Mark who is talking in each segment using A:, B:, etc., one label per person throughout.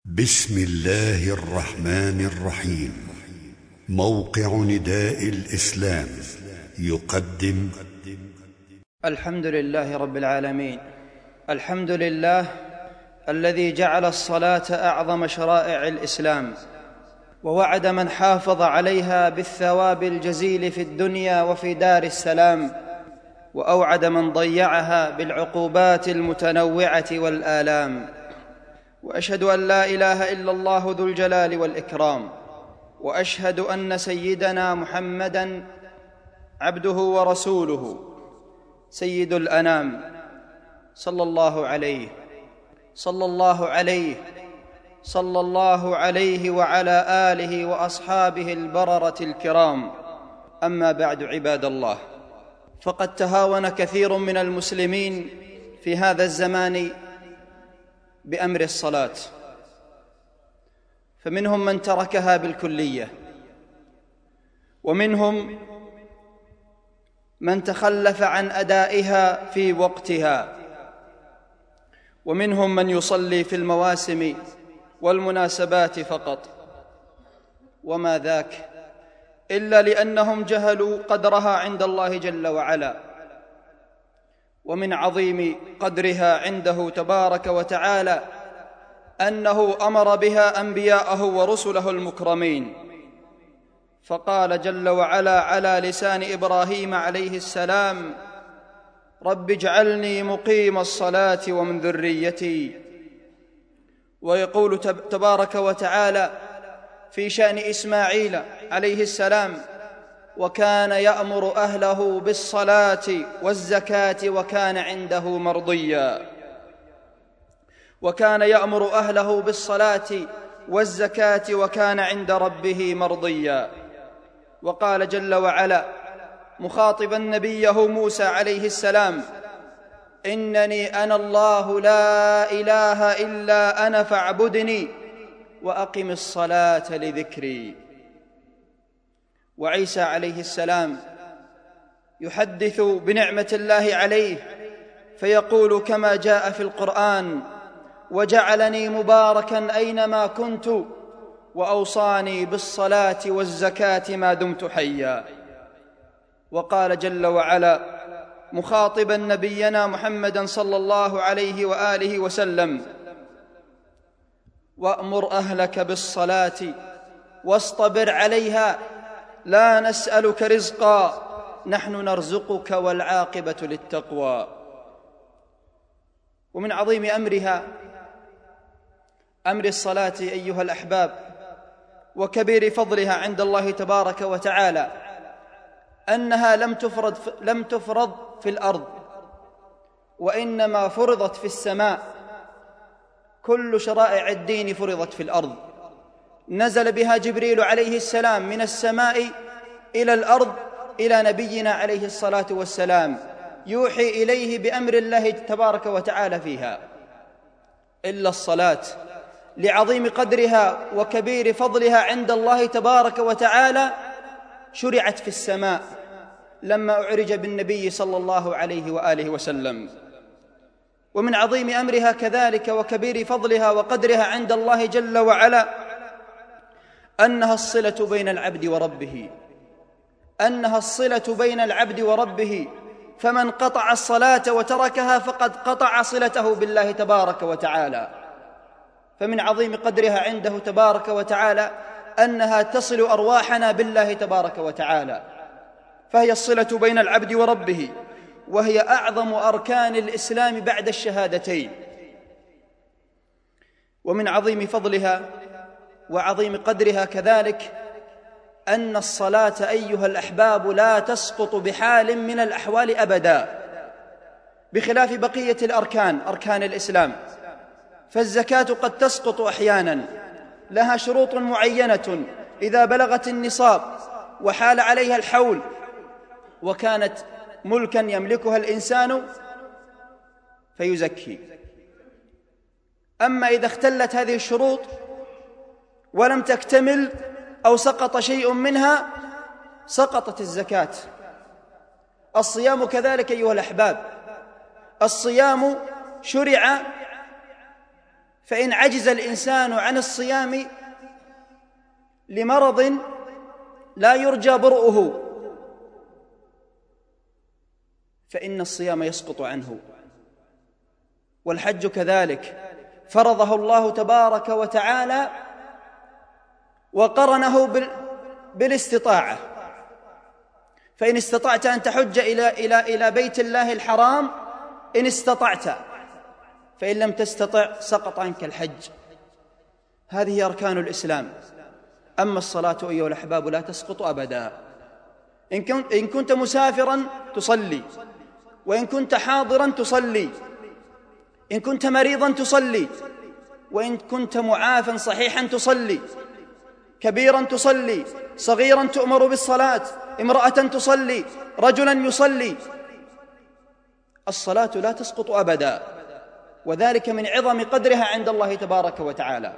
A: بسم الله الرحمن الرحيم. موقع نداء الإسلام يقدم
B: الحمد لله رب العالمين. الحمد لله الذي جعل الصلاة أعظم شرائع الإسلام، ووعد من حافظ عليها بالثواب الجزيل في الدنيا وفي دار السلام، وأوعد من ضيعها بالعقوبات المتنوعة والآلام. وأشهد أن لا إله إلا الله ذو الجلال والإكرام، وأشهد أن سيدنا محمدًا عبده ورسوله سيد الأنام، صلى الله عليه وعلى آله وأصحابه البررة الكرام. أما بعد، عباد الله، فقد تهاون كثير من المسلمين في هذا الزمان بأمر الصلاة، فمنهم من تركها بالكلية، ومنهم من تخلف عن أدائها في وقتها، ومنهم من يصلي في المواسم والمناسبات فقط، وما ذاك إلا لأنهم جهلوا قدرها عند الله جل وعلا. ومن عظيم قدرها عنده تبارك وتعالى أنه أمر بها أنبياءه ورسله المكرمين، فقال جل وعلا على لسان إبراهيم عليه السلام: رب اجعلني مقيم الصلاة ومن ذريتي. ويقول تبارك وتعالى في شأن إسماعيل عليه السلام: وكان يأمر أهله بالصلاة والزكاة وكان عنده مرضيا. وكان يأمر أهله بالصلاة والزكاة وكان عند ربه مرضيا. وقال جل وعلا مخاطبا نبيه موسى عليه السلام: إنني أنا الله لا إله إلا أنا فاعبدني وأقم الصلاة لذكري. وعيسى عليه السلام يحدث بنعمة الله عليه فيقول كما جاء في القرآن: وجعلني مباركا أينما كنت وأوصاني بالصلاة والزكاة ما دمت حيا. وقال جل وعلا مخاطبا نبينا محمدا صلى الله عليه وآله وسلم: وأمر أهلك بالصلاة واصطبر عليها لا نسألك رزقا نحن نرزقك والعاقبة للتقوى. ومن عظيم أمر الصلاة أيها الأحباب وكبير فضلها عند الله تبارك وتعالى أنها لم تفرض في الأرض، وإنما فرضت في السماء. كل شرائع الدين فرضت في الأرض، نزل بها جبريل عليه السلام من السماء إلى الأرض إلى نبينا عليه الصلاة والسلام، يوحي إليه بأمر الله تبارك وتعالى فيها، إلا الصلاة لعظيم قدرها وكبير فضلها عند الله تبارك وتعالى شرعت في السماء لما أعرج بالنبي صلى الله عليه وآله وسلم. ومن عظيم أمرها كذلك وكبير فضلها وقدرها عند الله جل وعلا أنها الصلة بين العبد وربه، فمن قطع الصلاة وتركها فقد قطع صلته بالله تبارك وتعالى. فمن عظيم قدرها عنده تبارك وتعالى أنها تصل أرواحنا بالله تبارك وتعالى، فهي الصلة بين العبد وربه، وهي أعظم أركان الإسلام بعد الشهادتين. ومن عظيم فضلها وعظيم قدرها كذلك أن الصلاة أيها الأحباب لا تسقط بحال من الأحوال أبدا، بخلاف بقية أركان الإسلام. فالزكاة قد تسقط أحيانا، لها شروط معينة إذا بلغت النصاب وحال عليها الحول وكانت ملكا يملكها الإنسان فيزكي. أما إذا اختلت هذه الشروط ولم تكتمل أو سقط شيء منها سقطت الزكاة. الصيام كذلك أيها الأحباب، الصيام شرع فإن عجز الإنسان عن الصيام لمرض لا يرجى برؤه فإن الصيام يسقط عنه. والحج كذلك فرضه الله تبارك وتعالى وقرنه بالاستطاعة، فإن استطعت أن تحج إلى بيت الله الحرام إن استطعت، فإن لم تستطع سقط عنك الحج. هذه أركان الإسلام. أما الصلاة أيها الأحباب لا تسقط أبدا. إن كنت مسافرا تصلي، وإن كنت حاضرا تصلي، إن كنت مريضا تصلي، وإن كنت معافا صحيحا تصلي، كبيرا تصلي، صغيرا تؤمر بالصلاة، امرأة تصلي، رجلا يصلي. الصلاة لا تسقط أبدا، وذلك من عظم قدرها عند الله تبارك وتعالى.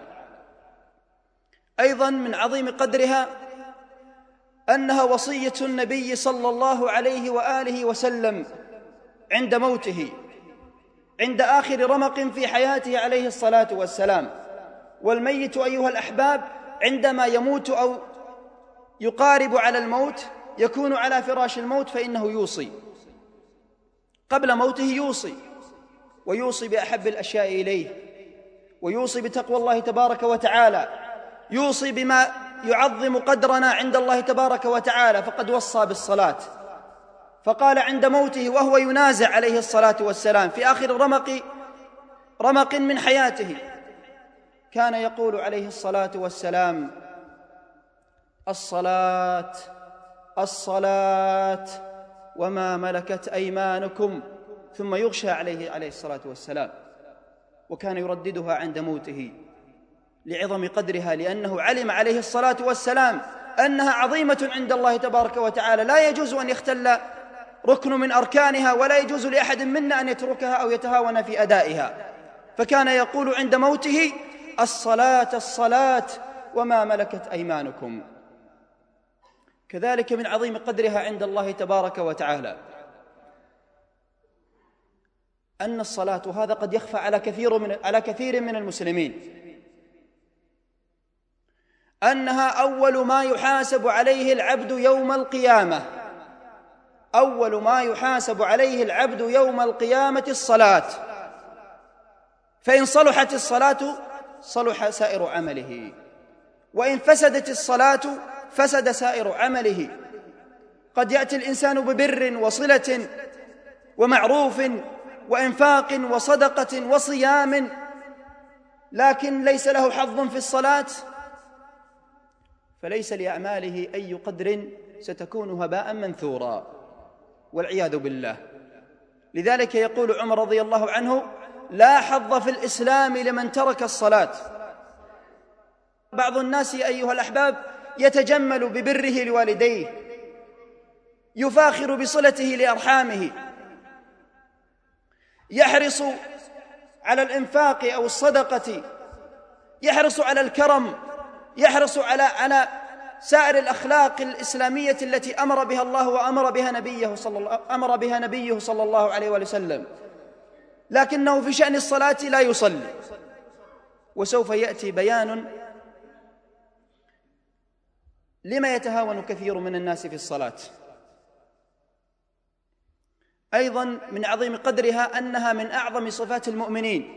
B: أيضا من عظيم قدرها أنها وصية النبي صلى الله عليه وآله وسلم عند موته، عند آخر رمق في حياته عليه الصلاة والسلام. والميت أيها الأحباب عندما يموت أو يقارب على الموت، يكون على فراش الموت، فإنه يوصي قبل موته، يوصي ويوصي بأحب الأشياء إليه، ويوصي بتقوى الله تبارك وتعالى، يوصي بما يعظم قدرنا عند الله تبارك وتعالى. فقد وصى بالصلاة، فقال عند موته وهو ينازع عليه الصلاة والسلام في آخر رمق من حياته، كان يقول عليه الصلاة والسلام: الصلاة الصلاة وما ملكت أيمانكم، ثم يغشى عليه الصلاة والسلام. وكان يرددها عند موته لعظم قدرها، لأنه علم عليه الصلاة والسلام أنها عظيمة عند الله تبارك وتعالى، لا يجوز أن يختل ركن من أركانها، ولا يجوز لأحد منا أن يتركها أو يتهاون في أدائها. فكان يقول عند موته: الصلاة الصلاة وما ملكت أيمانكم. كذلك من عظيم قدرها عند الله تبارك وتعالى أن الصلاة، وهذا قد يخفى على كثير من المسلمين، أنها أول ما يحاسب عليه العبد يوم القيامة. أول ما يحاسب عليه العبد يوم القيامة الصلاة، فإن صلحت الصلاة صلح سائر عمله، وإن فسدت الصلاة فسد سائر عمله. قد يأتي الإنسان ببر وصلة ومعروف وإنفاق وصدقة وصيام، لكن ليس له حظ في الصلاة، فليس لأعماله أي قدر، ستكون هباء منثورا والعياذ بالله. لذلك يقول عمر رضي الله عنه: لا حظ في الإسلام لمن ترك الصلاة. بعض الناس أيها الأحباب يتجمل ببره لوالديه، يفاخر بصلته لأرحامه، يحرص على الإنفاق أو الصدقة، يحرص على الكرم، يحرص على سائر الأخلاق الإسلامية التي أمر بها الله وأمر بها نبيه صلى الله عليه وسلم، لكنه في شأن الصلاة لا يصلي. وسوف يأتي بيان لما يتهاون كثير من الناس في الصلاة. أيضا من عظيم قدرها أنها من أعظم صفات المؤمنين.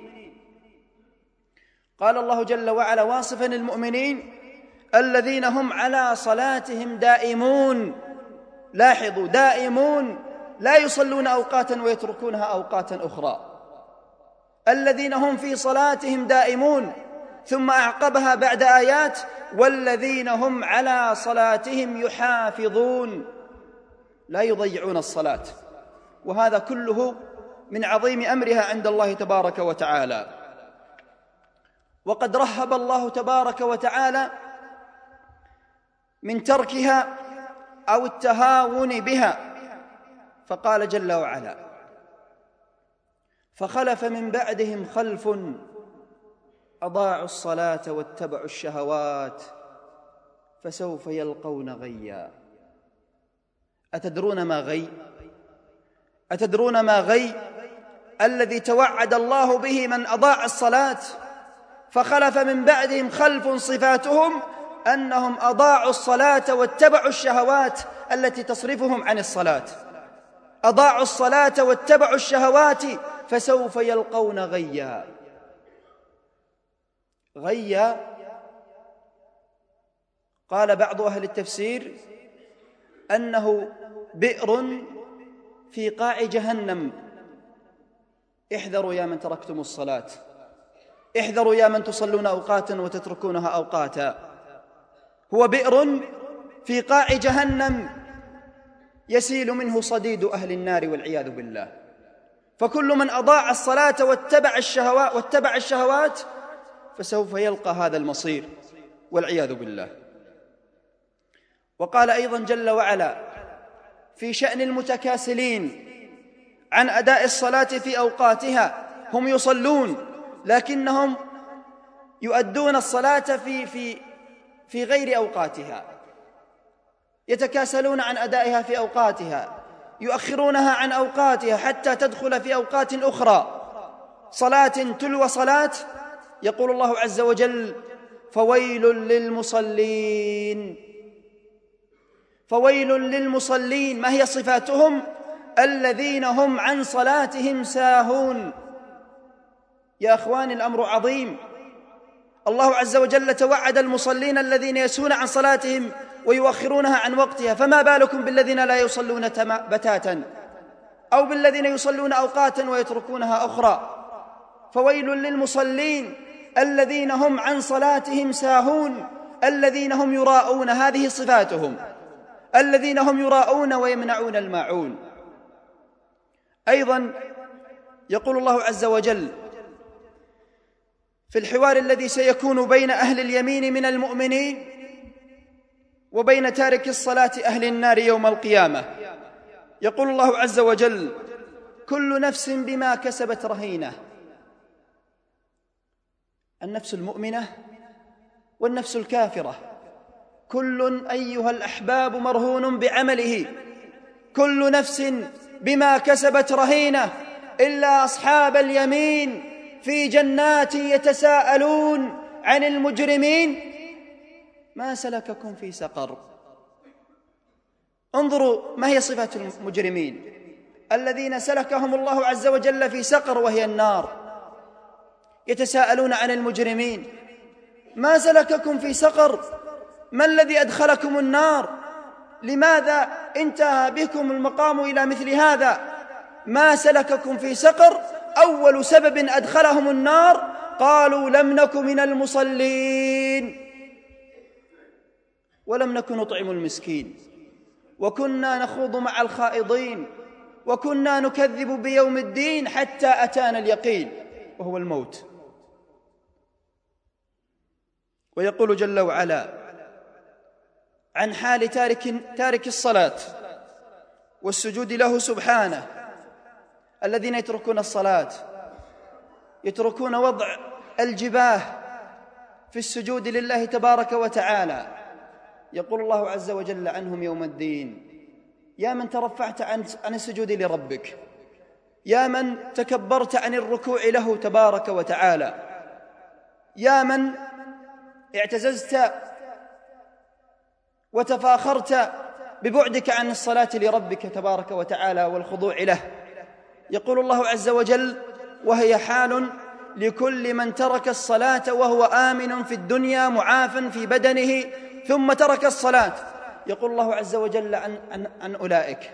B: قال الله جل وعلا واصفا المؤمنين: الذين هم على صلاتهم دائمون. لاحظوا: دائمون، لا يصلون أوقاتا ويتركونها أوقاتا أخرى. الذين هم في صلاتهم دائمون، ثم أعقبها بعد آيات: والذين هم على صلاتهم يحافظون، لا يضيعون الصلاة. وهذا كله من عظيم أمرها عند الله تبارك وتعالى. وقد رهب الله تبارك وتعالى من تركها أو التهاون بها، فقال جل وعلا: فخلف من بعدهم خلف أضاعوا الصلاة واتبعوا الشهوات فسوف يلقون غيا. أتدرون ما غي؟ أتدرون ما غي الذي توعد الله به من أضاع الصلاة فخلف من بعدهم خلف صفاتهم أنهم أضاعوا الصلاة واتبعوا الشهوات التي تصرفهم عن الصلاة. أضاعوا الصلاة واتبعوا الشهوات فسوف يلقون غيا. غيا قال بعض أهل التفسير أنه بئر في قاع جهنم. احذروا يا من تركتم الصلاة، احذروا يا من تصلون أوقاتا وتتركونها أوقاتا. هو بئر في قاع جهنم يسيل منه صديد أهل النار والعياذ بالله. فكل من أضاع الصلاة واتبع الشهوات فسوف يلقى هذا المصير والعياذ بالله. وقال أيضا جل وعلا في شأن المتكاسلين عن أداء الصلاة في أوقاتها: هم يصلون لكنهم يؤدون الصلاة في غير أوقاتها، يتكاسلون عن أدائها في أوقاتها، يؤخرونها عن أوقاتها حتى تدخل في أوقات أخرى، صلاة تلو صلاة. يقول الله عز وجل: فويل للمصلين. فويل للمصلين. ما هي صفاتهم؟ الذين هم عن صلاتهم ساهون. يا أخواني الأمر عظيم. الله عز وجل توعد المصلين الذين يسهون عن صلاتهم ويؤخرونها عن وقتها، فما بالكم بالذين لا يصلون بتاتا أو بالذين يصلون أوقاتا ويتركونها أخرى. فويل للمصلين الذين هم عن صلاتهم ساهون، الذين هم يراءون، هذه صفاتهم، الذين هم يراءون ويمنعون الماعون. أيضا يقول الله عز وجل في الحوار الذي سيكون بين أهل اليمين من المؤمنين وبين تارك الصلاة أهل النار يوم القيامة، يقول الله عز وجل: كل نفس بما كسبت رهينة. النفس المؤمنة والنفس الكافرة، كل أيها الأحباب مرهون بعمله، كل نفس بما كسبت رهينة إلا أصحاب اليمين في جنات يتساءلون عن المجرمين ما سلككم في سقر. انظروا ما هي صفات المجرمين الذين سلكهم الله عز وجل في سقر وهي النار. يتساءلون عن المجرمين: ما سلككم في سقر؟ ما الذي أدخلكم النار؟ لماذا انتهى بكم المقام إلى مثل هذا؟ ما سلككم في سقر؟ أول سبب أدخلهم النار قالوا: لم نك من المصلين ولم نك نطعم المسكين وكنا نخوض مع الخائضين وكنا نكذب بيوم الدين حتى أتانا اليقين وهو الموت. ويقول جل وعلا عن حال تارك الصلاة والسجود له سبحانه: الذين يتركون الصلاة يتركون وضع الجباه في السجود لله تبارك وتعالى. يقول الله عز وجل عنهم يوم الدين: يا من ترفعت عن السجود لربك، يا من تكبرت عن الركوع له تبارك وتعالى، يا من اعتززت وتفاخرت ببعدك عن الصلاة لربك تبارك وتعالى والخضوع له. يقول الله عز وجل: وهي حال لكل من ترك الصلاة وهو آمن في الدنيا معاف في بدنه ثم ترك الصلاة. يقول الله عز وجل عن أولئك،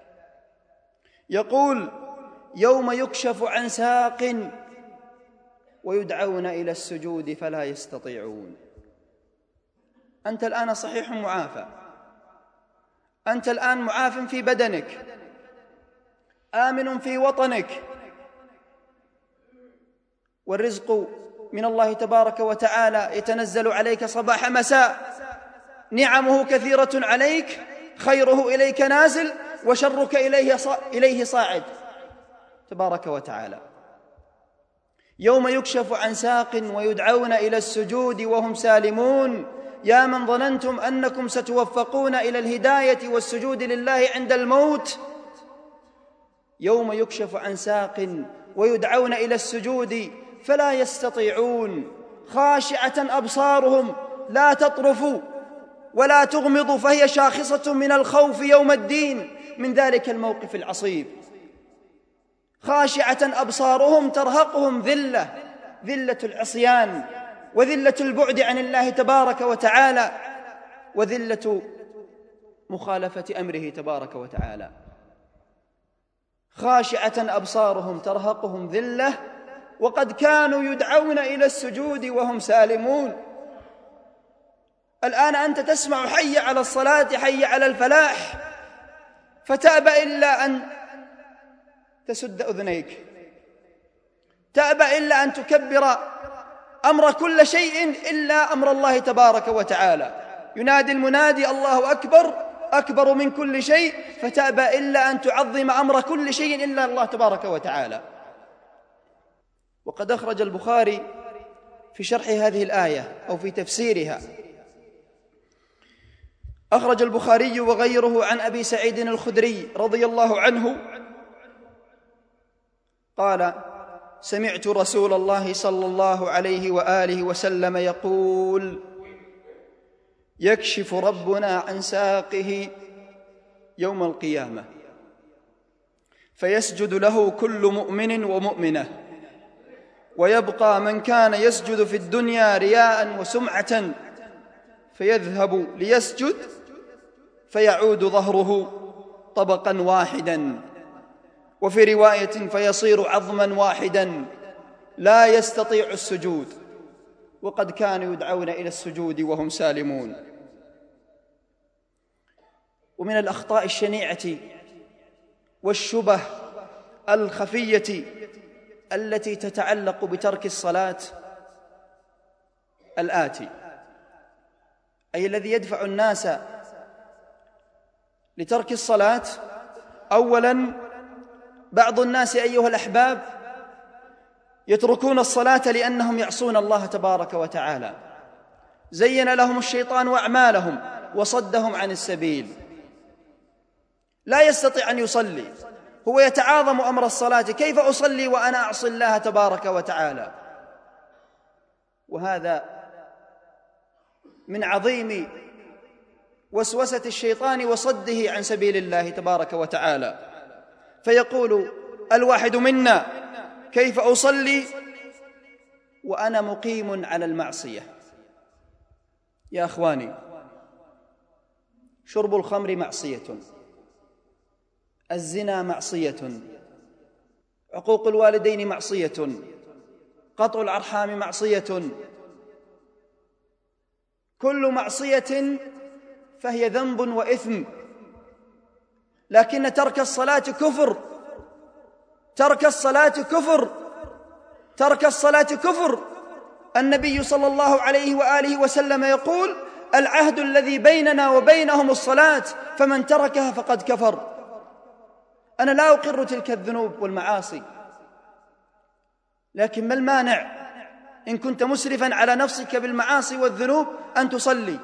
B: يقول: يوم يكشف عن ساق ويدعون إلى السجود فلا يستطيعون. أنت الآن صحيح معافى، أنت الآن معاف في بدنك، آمن في وطنك، والرزق من الله تبارك وتعالى يتنزل عليك صباح مساء، نعمه كثيرة عليك، خيره إليك نازل وشرك إليه صاعد تبارك وتعالى. يوم يكشف عن ساق ويدعون إلى السجود وهم سالمون. يا من ظننتم أنكم ستوفقون إلى الهداية والسجود لله عند الموت، يوم يكشف عن ساق ويدعون إلى السجود فلا يستطيعون. خاشعة أبصارهم لا تطرف ولا تغمض، فهي شاخصة من الخوف يوم الدين من ذلك الموقف العصيب. خاشعة أبصارهم ترهقهم ذلة، ذلة العصيان وذلة البعد عن الله تبارك وتعالى وذلة مخالفة أمره تبارك وتعالى. خاشعة أبصارهم ترهقهم ذلة وقد كانوا يدعون إلى السجود وهم سالمون. الآن أنت تسمع حي على الصلاة، حي على الفلاح، فتأبى إلا أن تسد أذنيك، تأبى إلا أن تكبر أمر كل شيء إلا أمر الله تبارك وتعالى. ينادي المنادي الله أكبر، أكبر من كل شيء، فتأبى إلا أن تعظم أمر كل شيء إلا الله تبارك وتعالى. وقد أخرج البخاري في شرح هذه الآية أو في تفسيرها، أخرج البخاري وغيره عن أبي سعيد الخدري رضي الله عنه قال: سمعت رسول الله صلى الله عليه وآله وسلم يقول: يكشف ربنا عن ساقه يوم القيامة فيسجد له كل مؤمن ومؤمنة، ويبقى من كان يسجد في الدنيا رياء وسمعة فيذهب ليسجد فيعود ظهره طبقا واحدا، وفي رواية فيصير عظما واحدا لا يستطيع السجود، وقد كانوا يدعون إلى السجود وهم سالمون. ومن الأخطاء الشنيعة والشبه الخفية التي تتعلق بترك الصلاة الآتي، أي الذي يدفع الناس لترك الصلاة. أولاً، بعض الناس أيها الأحباب يتركون الصلاة لأنهم يعصون الله تبارك وتعالى، زين لهم الشيطان أعمالهم وصدهم عن السبيل، لا يستطيع أن يصلي، هو يتعاظم أمر الصلاة، كيف أصلي وأنا أعصي الله تبارك وتعالى؟ وهذا من عظيم وسوسة الشيطان وصده عن سبيل الله تبارك وتعالى. فيقول الواحد منا: كيف أصلي وأنا مقيم على المعصية؟ يا أخواني، شرب الخمر معصية، الزنا معصية، عقوق الوالدين معصية، قطع الأرحام معصية، كل معصية فهي ذنب وإثم، لكن ترك الصلاة كفر، ترك الصلاة كفر، ترك الصلاة كفر. النبي صلى الله عليه وآله وسلم يقول: العهد الذي بيننا وبينهم الصلاة، فمن تركها فقد كفر. أنا لا أقر تلك الذنوب والمعاصي، لكن ما المانع إن كنت مسرفا على نفسك بالمعاصي والذنوب أن تصلي؟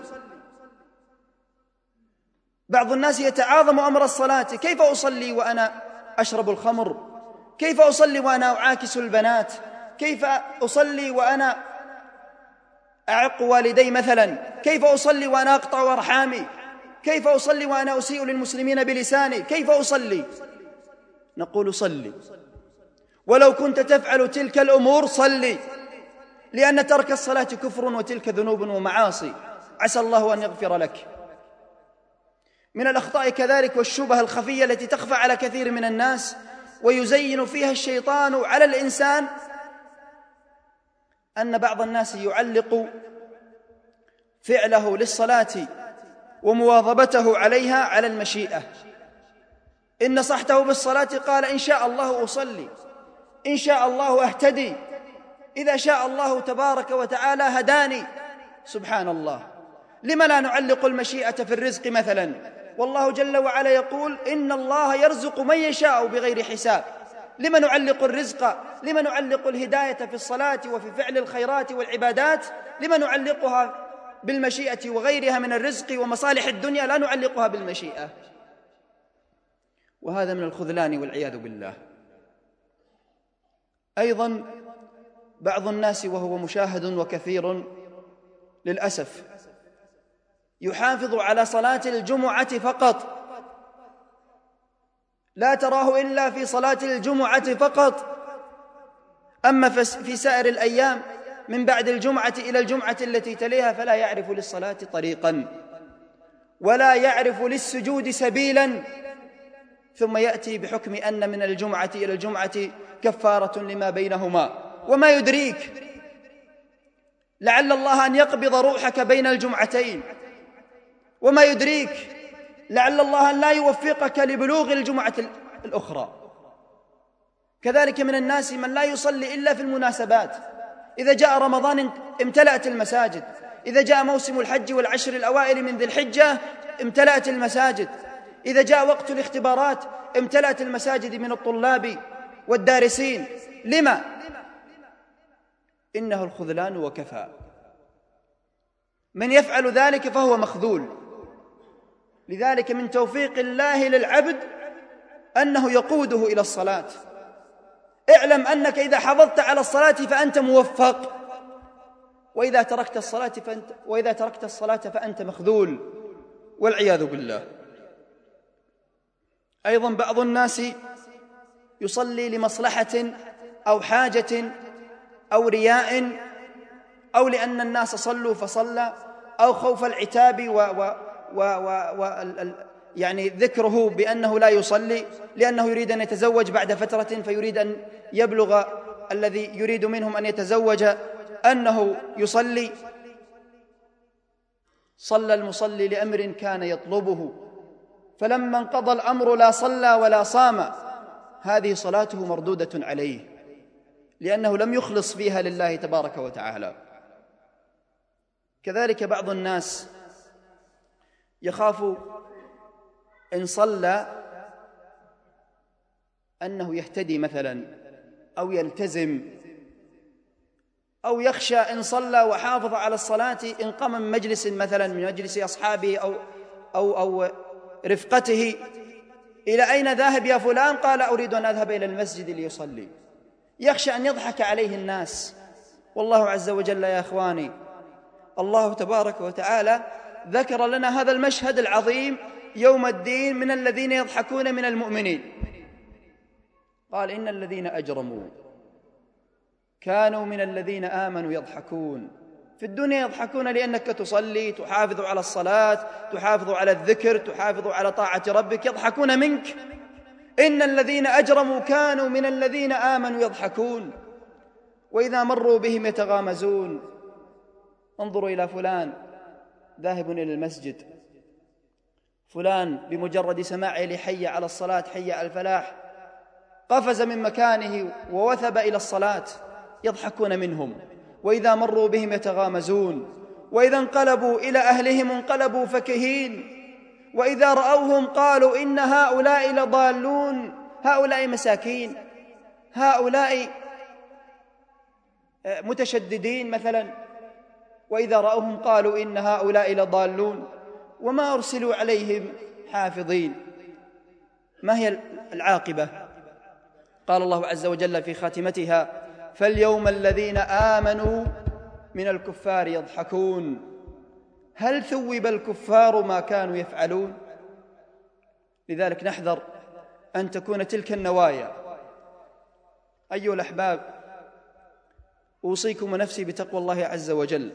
B: بعض الناس يتعاظم أمر الصلاة: كيف أصلي وأنا أشرب الخمر؟ كيف أصلي وأنا أعاكس البنات؟ كيف أصلي وأنا أعق والدي مثلا؟ كيف أصلي وأنا أقطع أرحامي؟ كيف أصلي وأنا أسيء للمسلمين بلساني؟ كيف أصلي؟ نقول: صلي، ولو كنت تفعل تلك الأمور صلي، لأن ترك الصلاة كفر وتلك ذنوب ومعاصي، عسى الله أن يغفر لك. من الأخطاء كذلك والشبه الخفية التي تخفى على كثير من الناس ويزين فيها الشيطان على الإنسان، أن بعض الناس يعلق فعله للصلاة ومواظبته عليها على المشيئة. إن نصحته بالصلاة قال: إن شاء الله أصلي، إن شاء الله أهتدي، إذا شاء الله تبارك وتعالى هداني. سبحان الله، لما لا نعلق المشيئة في الرزق مثلا؟ والله جل وعلا يقول: إن الله يرزق من يشاء بغير حساب. لما نعلق الرزق، لما نعلق الهداية في الصلاة وفي فعل الخيرات والعبادات؟ لما نعلقها بالمشيئة وغيرها من الرزق ومصالح الدنيا لا نعلقها بالمشيئة؟ وهذا من الخذلان والعياذ بالله. أيضا بعض الناس وهو مشاهد وكثير للأسف يحافظ على صلاة الجمعة فقط، لا تراه إلا في صلاة الجمعة فقط، أما في سائر الأيام من بعد الجمعة إلى الجمعة التي تليها فلا يعرف للصلاة طريقا ولا يعرف للسجود سبيلا، ثم يأتي بحكم أن من الجمعة إلى الجمعة كفارة لما بينهما. وما يدريك لعل الله أن يقبض روحك بين الجمعتين، وما يدريك لعل الله أن لا يوفقك لبلوغ الجمعة الأخرى. كذلك من الناس من لا يصلي إلا في المناسبات، إذا جاء رمضان امتلأت المساجد، إذا جاء موسم الحج والعشر الأوائل من ذي الحجة امتلأت المساجد، إذا جاء وقت الاختبارات امتلأت المساجد من الطلاب والدارسين. لما؟ إنه الخذلان وكفى. من يفعل ذلك فهو مخذول. لذلك من توفيق الله للعبد أنه يقوده إلى الصلاة. اعلم أنك إذا حافظت على الصلاة فأنت موفق، وإذا تركت الصلاة فأنت مخذول والعياذ بالله. أيضا بعض الناس يصلي لمصلحة أو حاجة أو رياء، أو لأن الناس صلوا فصلى، أو خوف العتاب يعني ذكره بأنه لا يصلي لأنه يريد أن يتزوج بعد فترة، فيريد أن يبلغ الذي يريد منهم أن يتزوج أنه يصلي. صلى المصلي لأمر كان يطلبه، فلما انقضى الأمر لا صلى ولا صام، هذه صلاته مردودة عليه لأنه لم يخلص فيها لله تبارك وتعالى. كذلك بعض الناس يخاف إن صلى أنه يهتدي مثلا أو يلتزم، أو يخشى إن صلى وحافظ على الصلاة إن قام من مجلس مثلا من مجلس أصحابه أو رفقته: إلى أين ذاهب يا فلان؟ قال: أريد أن أذهب إلى المسجد ليصلي. يخشى أن يضحك عليه الناس. والله عز وجل يا إخواني، الله تبارك وتعالى ذكر لنا هذا المشهد العظيم يوم الدين من الذين يضحكون من المؤمنين. قال: إن الذين أجرموا كانوا من الذين آمنوا يضحكون. في الدنيا يضحكون لأنك تصلي، تحافظ على الصلاة، تحافظ على الذكر، تحافظ على طاعة ربك، يضحكون منك. إن الذين أجرموا كانوا من الذين آمنوا يضحكون وإذا مروا بهم يتغامزون. انظروا إلى فلان ذاهب إلى المسجد، فلان بمجرد سماعه لحي على الصلاة، حي على الفلاح، قفز من مكانه ووثب إلى الصلاة، يضحكون منهم. وإذا مروا بهم يتغامزون، وإذا انقلبوا إلى أهلهم انقلبوا فكهين، وإذا رأوهم قالوا إن هؤلاء لضالون، هؤلاء مساكين، هؤلاء متشددين مثلا. وإذا رأوهم قالوا إن هؤلاء لضالون وما أرسلوا عليهم حافظين. ما هي العاقبة؟ قال الله عز وجل في خاتمتها: فاليوم الذين آمنوا من الكفار يضحكون. هل ثوب الكفار ما كانوا يفعلون؟ لذلك نحذر أن تكون تلك النوايا. أيها الأحباب، أوصيكم ونفسي بتقوى الله عز وجل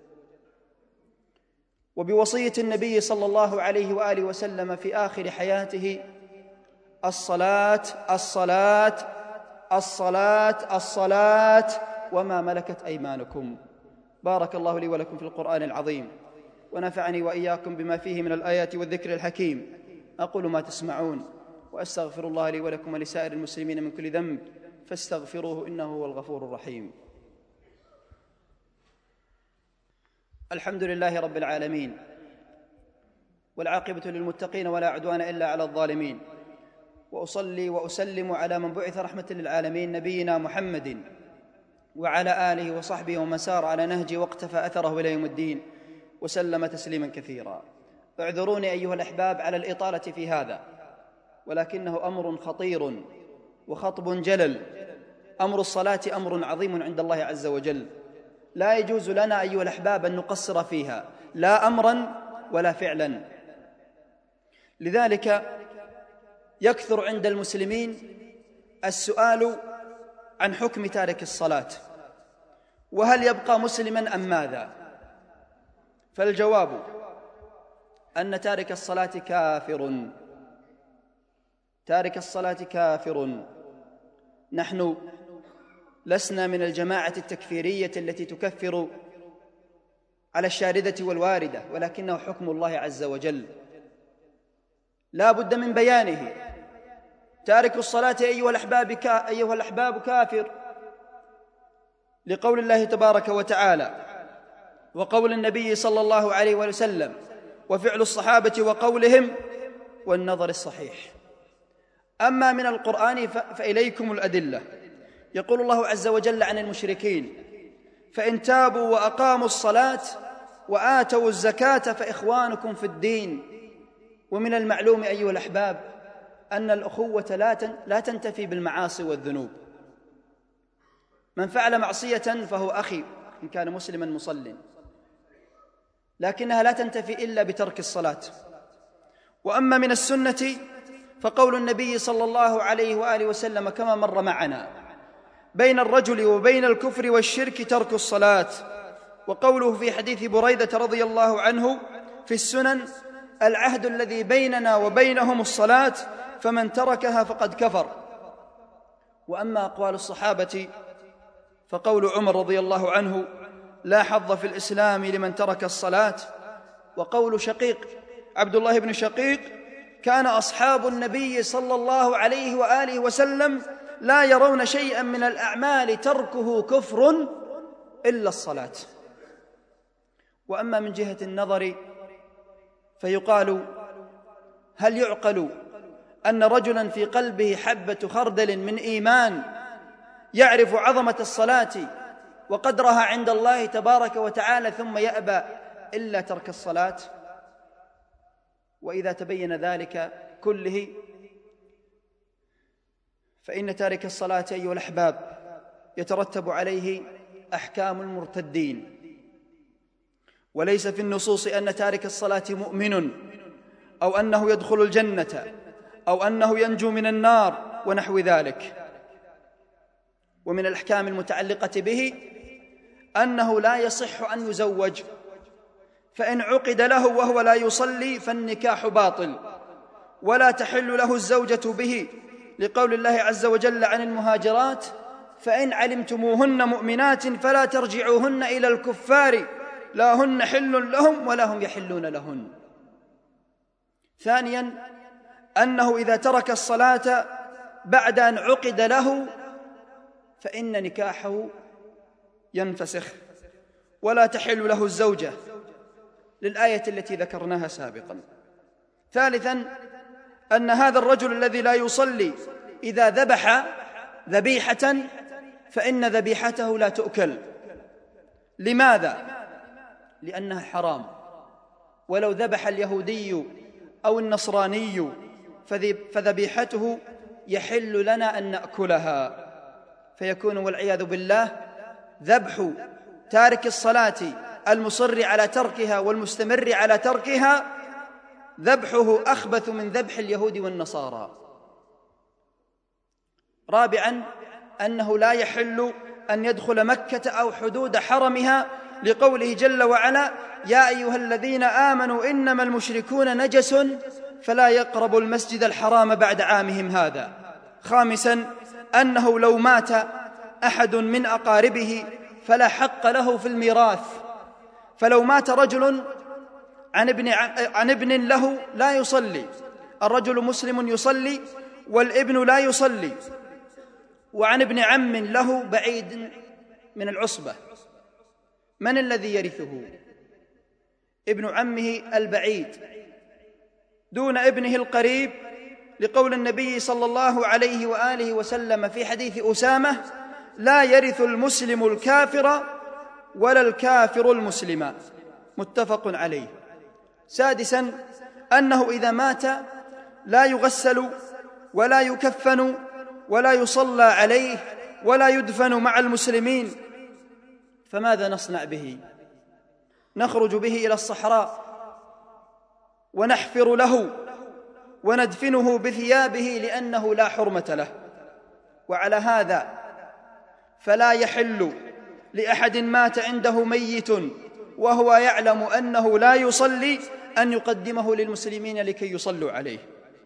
B: وبوصية النبي صلى الله عليه وآله وسلم في آخر حياته: الصلاة الصلاة الصلاة الصلاة وما ملكت أيمانكم. بارك الله لي ولكم في القرآن العظيم، ونفعني وإياكم بما فيه من الآيات والذكر الحكيم. أقول ما تسمعون، وأستغفر الله لي ولكم ولسائر المسلمين من كل ذنب، فاستغفروه إنه هو الغفور الرحيم. الحمد لله رب العالمين، والعاقبة للمتقين ولا عدوان إلا على الظالمين، وأصلي وأسلم على من بعث رحمة للعالمين نبينا محمد وعلى آله وصحبه ومن سار على نهجه واقتفى أثره إلى يوم الدين وسلم تسليما كثيرا. اعذروني أيها الأحباب على الإطالة في هذا، ولكنه أمر خطير وخطب جلل أمر الصلاة أمر عظيم عند الله عز وجل، لا يجوز لنا أيها الأحباب أن نقصر فيها لا أمرا ولا فعلا. لذلك يكثر عند المسلمين السؤال عن حكم تارك الصلاة، وهل يبقى مسلما أم ماذا؟ فالجواب أن تارك الصلاة كافر، تارك الصلاة كافر. نحن لسنا من الجماعة التكفيرية التي تكفر على الشاردة والواردة، ولكنه حكم الله عز وجل لا بد من بيانه. تارك الصلاة أيها الأحباب كافر، لقول الله تبارك وتعالى وقول النبي صلى الله عليه وسلم وفعل الصحابة وقولهم والنظر الصحيح. أما من القرآن فإليكم الأدلة. يقول الله عز وجل عن المشركين: فإن تابوا وأقاموا الصلاة وآتوا الزكاة فإخوانكم في الدين. ومن المعلوم أيها الأحباب أن الأخوة لا تنتفي بالمعاصي والذنوب. من فعل معصية فهو أخي إن كان مسلما مصلٍ، لكنها لا تنتفي إلا بترك الصلاة. وأما من السنة فقول النبي صلى الله عليه وآله وسلم كما مر معنا: بين الرجل وبين الكفر والشرك ترك الصلاة. وقوله في حديث بريدة رضي الله عنه في السنن: العهد الذي بيننا وبينهم الصلاة فمن تركها فقد كفر. وأما أقوال الصحابة فقول عمر رضي الله عنه: لا حظ في الإسلام لمن ترك الصلاة. وقول شقيق عبد الله بن شقيق: كان أصحاب النبي صلى الله عليه وآله وسلم لا يرون شيئا من الأعمال تركه كفر إلا الصلاة. وأما من جهة النظر فيقال: هل يعقل أن رجلا في قلبه حبة خردل من إيمان يعرف عظمة الصلاة وقدرها عند الله تبارك وتعالى ثم يأبى إلا ترك الصلاة؟ وإذا تبين ذلك كله فإن تارك الصلاة أيها الأحباب يترتب عليه أحكام المرتدين. وليس في النصوص أن تارك الصلاة مؤمن أو أنه يدخل الجنة أو أنه ينجو من النار ونحو ذلك. ومن الأحكام المتعلقة به أنه لا يصح أن يزوج، فإن عقد له وهو لا يصلي فالنكاح باطل، ولا تحل له الزوجة به، لقول الله عز وجل عن المهاجرات: فإن علمتموهن مؤمنات فلا ترجعوهن إلى الكفار لا هن حل لهم ولا هم يحلون لهن. ثانيا أنه إذا ترك الصلاة بعد أن عقد له فإن نكاحه ينفسخ ولا تحل له الزوجة، للآية التي ذكرناها سابقا. ثالثا أن هذا الرجل الذي لا يصلي إذا ذبح ذبيحة فإن ذبيحته لا تؤكل. لماذا؟ لأنها حرام. ولو ذبح اليهودي أو النصراني فذبيحته يحل لنا أن نأكلها، فيكون والعياذ بالله ذبح تارك الصلاة المصر على تركها والمستمر على تركها ذبحه أخبث من ذبح اليهود والنصارى. رابعا أنه لا يحل أن يدخل مكة أو حدود حرمها، لقوله جل وعلا: يا أيها الذين آمنوا إنما المشركون نجس فلا يقربوا المسجد الحرام بعد عامهم هذا. خامسا أنه لو مات أحد من أقاربه فلا حق له في الميراث، فلو مات رجل عن ابن له لا يصلي، الرجل مسلم يصلي والابن لا يصلي، وعن ابن عم له بعيد من العصبة، من الذي يرثه؟ ابن عمه البعيد دون ابنه القريب، لقول النبي صلى الله عليه وآله وسلم في حديث أسامة: لا يرث المسلم الكافر ولا الكافر المسلم، متفق عليه. سادسا أنه إذا مات لا يغسل ولا يكفن ولا يصلى عليه ولا يدفن مع المسلمين، فماذا نصنع به؟ نخرج به إلى الصحراء ونحفر له وندفنه بثيابه لأنه لا حرمة له. وعلى هذا فلا يحل لأحد مات عنده ميت وهو يعلم أنه لا يصلي أن يقدمه للمسلمين لكي يصلوا عليه.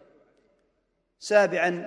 B: سابعا،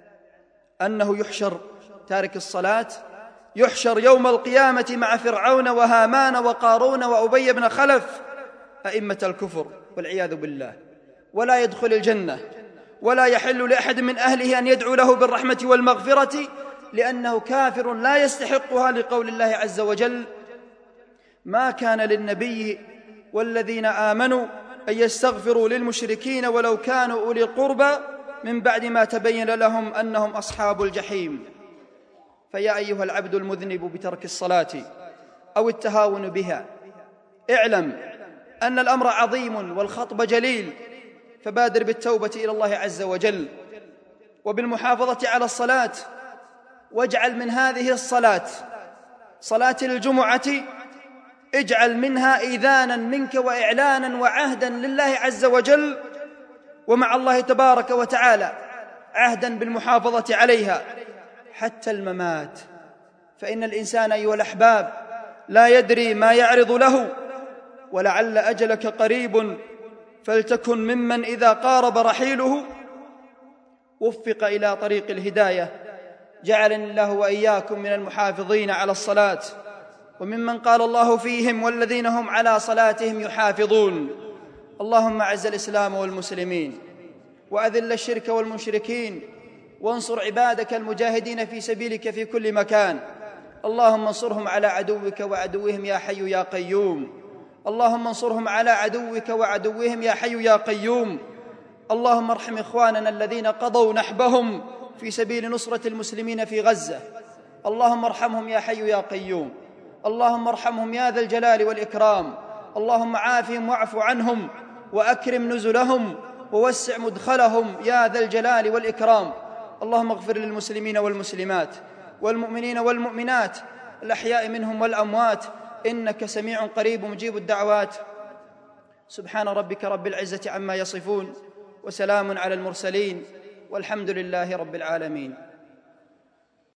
B: أنه يحشر تارك الصلاة، يحشر يوم القيامة مع فرعون وهامان وقارون وأبي بن خلف، أئمة الكفر والعياذ بالله، ولا يدخل الجنة، ولا يحل لأحد من أهله أن يدعو له بالرحمة والمغفرة لأنه كافر لا يستحقها، لقول الله عز وجل: ما كان للنبي والذين آمنوا أن يستغفروا للمشركين ولو كانوا أولي القربى من بعد ما تبين لهم أنهم أصحاب الجحيم. فيا أيها العبد المذنب بترك الصلاة أو التهاون بها، اعلم أن الأمر عظيم والخطب جليل، فبادر بالتوبة إلى الله عز وجل وبالمحافظة على الصلاة، واجعل من هذه الصلاة، صلاة الجمعة، اجعل منها إيذانا منك وإعلانا وعهدا لله عز وجل ومع الله تبارك وتعالى، عهدا بالمحافظة عليها حتى الممات. فإن الإنسان أيها الأحباب لا يدري ما يعرض له، ولعل أجلك قريب، فلتكن ممن إذا قارب رحيله وفق إلى طريق الهداية. جعلني الله وإياكم من المحافظين على الصلاة، وممن قال الله فيهم: والذين هم على صلاتهم يحافظون. اللهم أعز الإسلام والمسلمين، وأذل الشرك والمشركين، وانصر عبادك المجاهدين في سبيلك في كل مكان. اللهم انصرهم على عدوك وعدوهم يا حي يا قيوم. اللهم انصرهم على عدوك وعدوهم يا حي يا قيوم. اللهم ارحم إخواننا الذين قضوا نحبهم في سبيل نصرة المسلمين في غزة. اللهم ارحمهم يا حي يا قيوم. اللهم ارحمهم يا ذا الجلال والإكرام. اللهم عافهم واعف عنهم وأكرم نزلهم ووسع مدخلهم يا ذا الجلال والإكرام. اللهم اغفر للمسلمين والمسلمات والمؤمنين والمؤمنات الأحياء منهم والأموات، إنك سميع قريب مجيب الدعوات. سبحان ربك رب العزة عما يصفون، وسلام على المرسلين، والحمد لله رب العالمين.